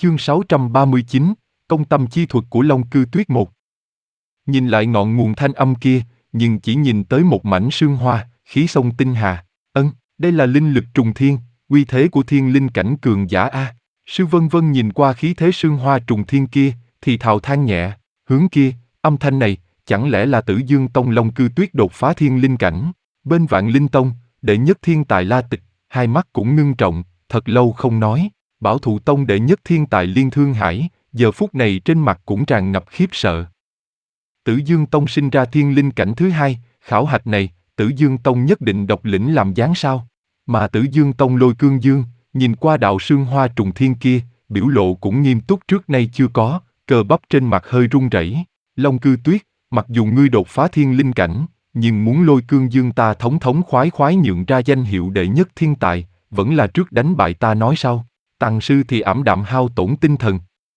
Chương 639, Công tâm chi thuật của Long Cư Tuyết 1. Nhìn lại ngọn nguồn thanh âm kia, nhưng chỉ nhìn tới một mảnh sương hoa, khí sông tinh hà. Đây là linh lực trùng thiên, uy thế của thiên linh cảnh cường giả a. Sư Vân Vân nhìn qua khí thế sương hoa trùng thiên kia, thì thào than nhẹ, hướng kia, âm thanh này, chẳng lẽ là Tử Dương Tông Long Cư Tuyết đột phá thiên linh cảnh? Bên Vạn Linh Tông, đệ nhất thiên tài La Tịch, hai mắt cũng ngưng trọng, thật lâu không nói. Bảo Thụ Tông đệ nhất thiên tài Liên Thương Hải, giờ phút này trên mặt cũng tràn ngập khiếp sợ. Tử Dương Tông sinh ra thiên linh cảnh thứ hai, khảo hạch này, Tử Dương Tông nhất định độc lĩnh làm giáng sao? Mà Tử Dương Tông Lôi Cương Dương, nhìn qua đạo sương hoa trùng thiên kia, biểu lộ cũng nghiêm túc trước nay chưa có, cơ bắp trên mặt hơi run rẩy. Long Cư Tuyết, mặc dù ngươi đột phá thiên linh cảnh, nhưng muốn Lôi Cương Dương ta thống thống khoái khoái nhượng ra danh hiệu đệ nhất thiên tài, vẫn là trước đánh bại ta nói sau. Tàng sư thì ảm đạm hao tổn tinh thần.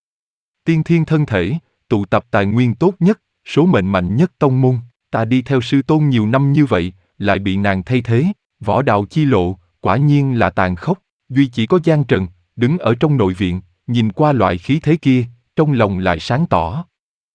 Tiên thiên thân thể, tụ tập tài nguyên tốt nhất, số mệnh mạnh nhất tông môn, ta đi theo sư tôn nhiều năm như vậy, lại bị nàng thay thế, võ đạo chi lộ, quả nhiên là tàn khốc. Duy chỉ có Giang Trần, đứng ở trong nội viện, nhìn qua loại khí thế kia, trong lòng lại sáng tỏ.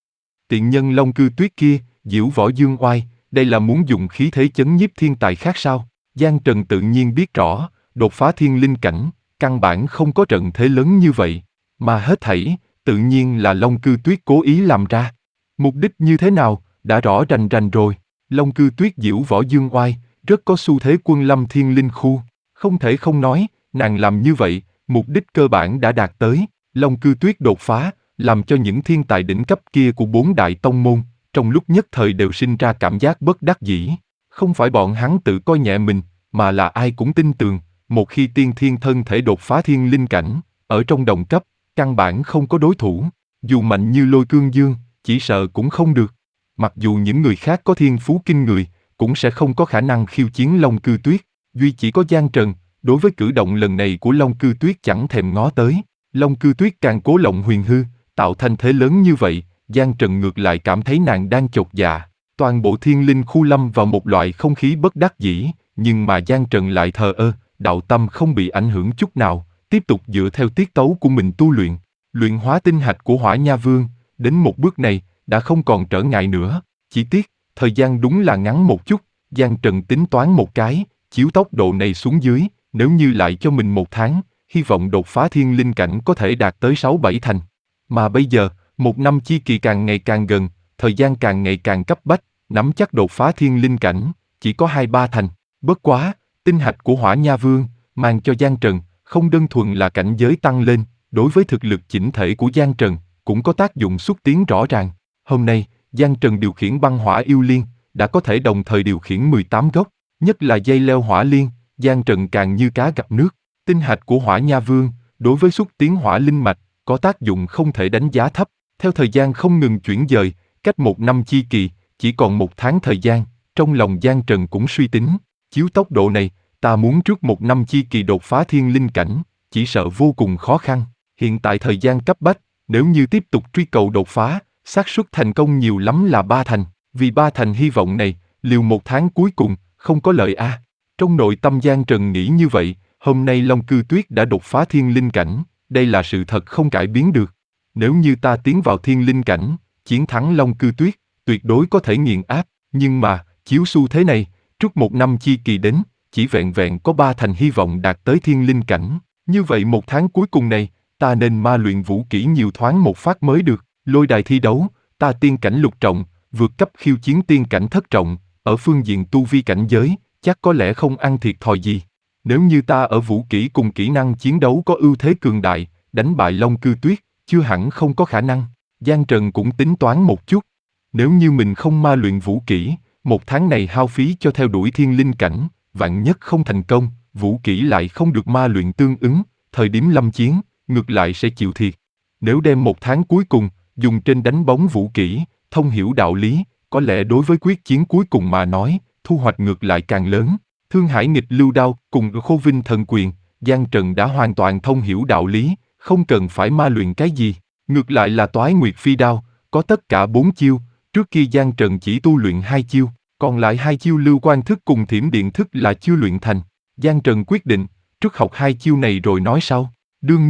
Tiện nhân Long Cư Tuyết kia, diễu võ dương oai, đây là muốn dùng khí thế chấn nhiếp thiên tài khác sao? Giang Trần tự nhiên biết rõ, đột phá thiên linh cảnh, căn bản không có trận thế lớn như vậy, mà hết thảy, tự nhiên là Long Cư Tuyết cố ý làm ra. Mục đích như thế nào, đã rõ rành rành rồi. Long Cư Tuyết diễu võ dương oai, rất có xu thế quân lâm thiên linh khu. Không thể không nói, nàng làm như vậy, mục đích cơ bản đã đạt tới. Long Cư Tuyết đột phá, làm cho những thiên tài đỉnh cấp kia của bốn đại tông môn, trong lúc nhất thời đều sinh ra cảm giác bất đắc dĩ. Không phải bọn hắn tự coi nhẹ mình, mà là ai cũng tin tưởng, một khi tiên thiên thân thể đột phá thiên linh cảnh, ở trong đồng cấp, căn bản không có đối thủ, dù mạnh như Lôi Cương Dương, chỉ sợ cũng không được. Mặc dù những người khác có thiên phú kinh người, cũng sẽ không có khả năng khiêu chiến Long Cư Tuyết, duy chỉ có Giang Trần, đối với cử động lần này của Long Cư Tuyết chẳng thèm ngó tới. Long Cư Tuyết càng cố lộng huyền hư, tạo thành thế lớn như vậy, Giang Trần ngược lại cảm thấy nàng đang chột dạ. Toàn bộ thiên linh khu lâm vào một loại không khí bất đắc dĩ, nhưng mà Giang Trần lại thờ ơ, đạo tâm không bị ảnh hưởng chút nào, tiếp tục dựa theo tiết tấu của mình tu luyện. Luyện hóa tinh hạch của Hỏa Nha Vương, đến một bước này, đã không còn trở ngại nữa. Chỉ tiếc, thời gian đúng là ngắn một chút, Giang Trần tính toán một cái, chiếu tốc độ này xuống dưới, nếu như lại cho mình một tháng, hy vọng đột phá thiên linh cảnh có thể đạt tới 6-7 thành. Mà bây giờ, một năm chi kỳ càng ngày càng gần, thời gian càng ngày càng cấp bách, nắm chắc đột phá thiên linh cảnh, chỉ có 2-3 thành. Bất quá, tinh hạch của Hỏa Nha Vương, mang cho Giang Trần, không đơn thuần là cảnh giới tăng lên, đối với thực lực chỉnh thể của Giang Trần, cũng có tác dụng xúc tiến rõ ràng. Hôm nay, Giang Trần điều khiển băng hỏa yêu liên, đã có thể đồng thời điều khiển 18 gốc, nhất là dây leo hỏa liên, Giang Trần càng như cá gặp nước. Tinh hạch của Hỏa Nha Vương, đối với xúc tiến hỏa linh mạch, có tác dụng không thể đánh giá thấp. Theo thời gian không ngừng chuyển dời, cách một năm chi kỳ, chỉ còn một tháng thời gian, trong lòng Giang Trần cũng suy tính, chiếu tốc độ này, ta muốn trước một năm chi kỳ đột phá thiên linh cảnh, chỉ sợ vô cùng khó khăn. Hiện tại thời gian cấp bách, nếu như tiếp tục truy cầu đột phá, xác suất thành công nhiều lắm là 3 thành. Vì 3 thành hy vọng này, liều một tháng cuối cùng, không có lợi a. Trong nội tâm Giang Trần nghĩ như vậy, hôm nay Long Cư Tuyết đã đột phá thiên linh cảnh, đây là sự thật không cải biến được. Nếu như ta tiến vào thiên linh cảnh, chiến thắng Long Cư Tuyết, tuyệt đối có thể nghiền áp, nhưng mà, chiếu xu thế này, trước một năm chi kỳ đến, chỉ vẹn vẹn có 3 thành hy vọng đạt tới thiên linh cảnh. Như vậy một tháng cuối cùng này, ta nên ma luyện vũ kỹ nhiều thoáng một phát mới được. Lôi đài thi đấu, ta tiên cảnh lục trọng, vượt cấp khiêu chiến tiên cảnh thất trọng, ở phương diện tu vi cảnh giới, chắc có lẽ không ăn thiệt thòi gì. Nếu như ta ở vũ kỹ cùng kỹ năng chiến đấu có ưu thế cường đại, đánh bại Long Cư Tuyết, chưa hẳn không có khả năng. Giang Trần cũng tính toán một chút. Nếu như mình không ma luyện vũ kỹ, một tháng này hao phí cho theo đuổi thiên linh cảnh, vạn nhất không thành công, vũ kỹ lại không được ma luyện tương ứng, thời điểm lâm chiến, ngược lại sẽ chịu thiệt. Nếu đem một tháng cuối cùng, dùng trên đánh bóng vũ kỹ, thông hiểu đạo lý, có lẽ đối với quyết chiến cuối cùng mà nói, thu hoạch ngược lại càng lớn. Thương Hải nghịch lưu đao cùng Khô Vinh thần quyền, Giang Trần đã hoàn toàn thông hiểu đạo lý, không cần phải ma luyện cái gì. Ngược lại là Toái Nguyệt Phi đao, có tất cả 4 chiêu, trước khi Giang Trần chỉ tu luyện 2 chiêu, còn lại 2 chiêu Lưu Quan thức cùng Thiểm Điện thức là chưa luyện thành. Giang Trần quyết định, trước học 2 chiêu này rồi nói sau. Đương nhiên,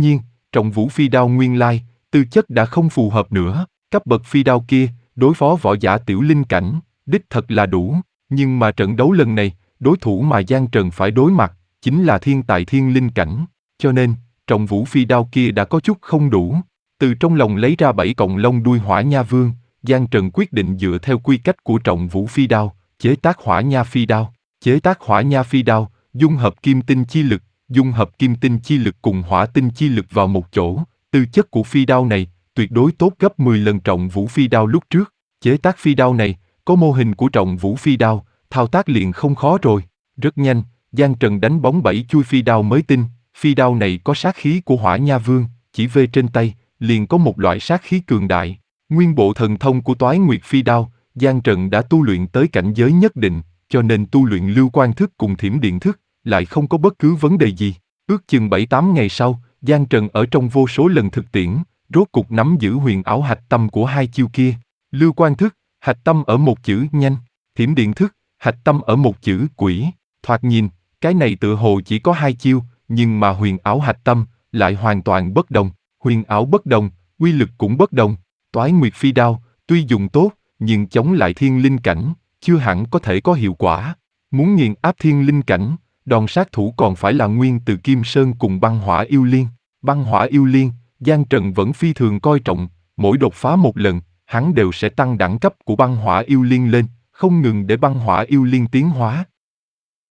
Trọng Vũ phi đao nguyên lai, tư chất đã không phù hợp nữa, cấp bậc phi đao kia, đối phó võ giả tiểu linh cảnh, đích thật là đủ, nhưng mà trận đấu lần này, đối thủ mà Giang Trần phải đối mặt, chính là thiên tài thiên linh cảnh, cho nên, Trọng Vũ phi đao kia đã có chút không đủ. Từ trong lòng lấy ra 7 cọng lông đuôi Hỏa Nha Vương, Giang Trần quyết định dựa theo quy cách của Trọng Vũ phi đao, chế tác Hỏa Nha phi đao. Chế tác Hỏa Nha phi đao, dung hợp kim tinh chi lực, dung hợp kim tinh chi lực cùng hỏa tinh chi lực vào một chỗ, tư chất của phi đao này tuyệt đối tốt gấp 10 lần Trọng Vũ phi đao lúc trước. Chế tác phi đao này, có mô hình của Trọng Vũ phi đao, thao tác liền không khó rồi. Rất nhanh, Giang Trần đánh bóng 7 chui phi đao mới tinh, phi đao này có sát khí của Hỏa Nha Vương, chỉ vê trên tay, liền có một loại sát khí cường đại. Nguyên bộ thần thông của Toái Nguyệt phi đao, Giang Trần đã tu luyện tới cảnh giới nhất định, cho nên tu luyện Lưu Quan thức cùng Thiểm Điện thức, lại không có bất cứ vấn đề gì. Ước chừng 7-8 ngày sau, Giang Trần ở trong vô số lần thực tiễn, rốt cục nắm giữ huyền ảo hạch tâm của hai chiêu kia. Lưu Quan thức, hạch tâm ở một chữ nhanh, Thiểm Điện thức, hạch tâm ở một chữ quỷ. Thoạt nhìn, cái này tựa hồ chỉ có hai chiêu, nhưng mà huyền ảo hạch tâm lại hoàn toàn bất đồng. Huyền ảo bất đồng, uy lực cũng bất đồng. Toái Nguyệt phi đao, tuy dùng tốt, nhưng chống lại thiên linh cảnh, chưa hẳn có thể có hiệu quả. Muốn nghiền áp thiên linh cảnh, đòn sát thủ còn phải là nguyên từ Kim Sơn cùng băng hỏa yêu liên. Băng hỏa yêu liên, Giang Trần vẫn phi thường coi trọng, mỗi đột phá một lần, hắn đều sẽ tăng đẳng cấp của băng hỏa yêu liên lên, không ngừng để băng hỏa yêu liên tiến hóa.